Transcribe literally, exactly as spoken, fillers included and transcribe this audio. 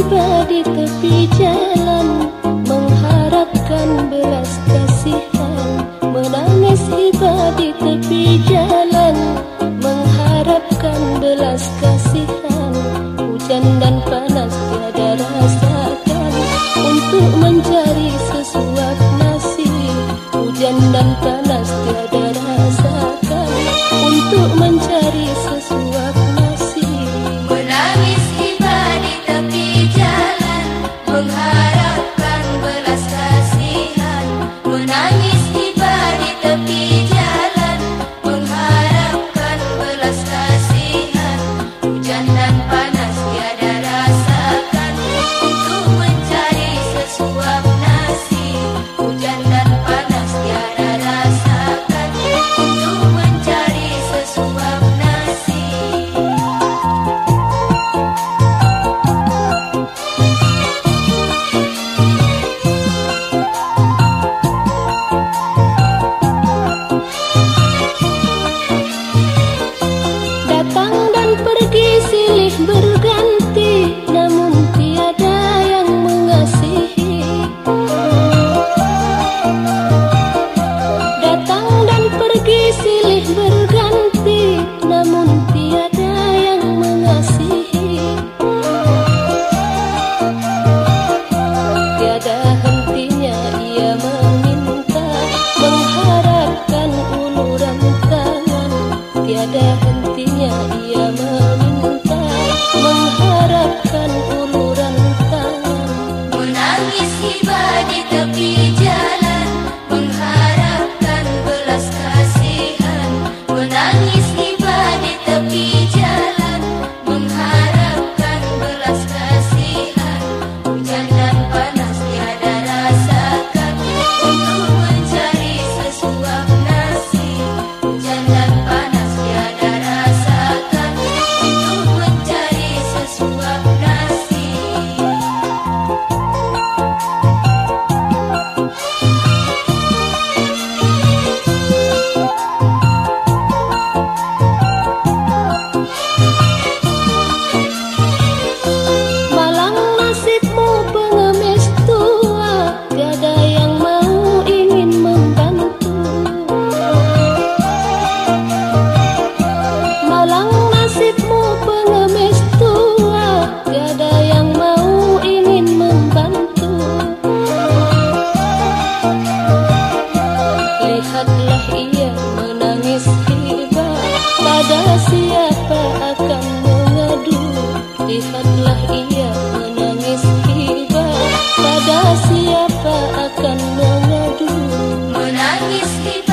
tiba di tepi jalan, mengharapkan belas kasihan. Menangis tiba di tepi jalan, mengharapkan belas kasihan. Hujan dan panas tiada rasakan, untuk mencari sesuap nasi. Hujan dan panas tiada rasakan, untuk mencari sesuap nasi. Menangis tiba di tepi jalan, mengharapkan belas kasihan. Menangis tiba di tepi jalan, mengharapkan belas kasihan. Hujan dan panas tiada rasakan, untuk mencari sesuap nasi. Hujan dan panas tiada rasakan, untuk mencari sesuap nasi. Datang dan pergi silih berganti, namun tiada yang mengasihi. Datang dan pergi silih berganti, namun tiada yang mengasihi. Tiada hentinya ia meminta, mengharapkan uluran tangan. Tiada hentinya ia meminta, mengharapkan uluran tangan. Menangis tiba di tepi jalan, mengharapkan belas kasihan. Menangis tiba di tepi jalan, mengharapkan belas kasihan. Hujan dan panas tiada rasakan, untuk mencari sesuap nasi. Hujan dan panas tiada rasakan, untuk mencari sesuap nasi. Malang nasibmu pengemis tua, tiada yang mau ingin membantu. Malang nasibmu pengemis tua, tiada yang mau ingin membantu. Lihatlah ia menangis hibah, pada siapa akan mengadu. Lihatlah ia menangis hibah, pada siapa akan mengadu. Menangis tiba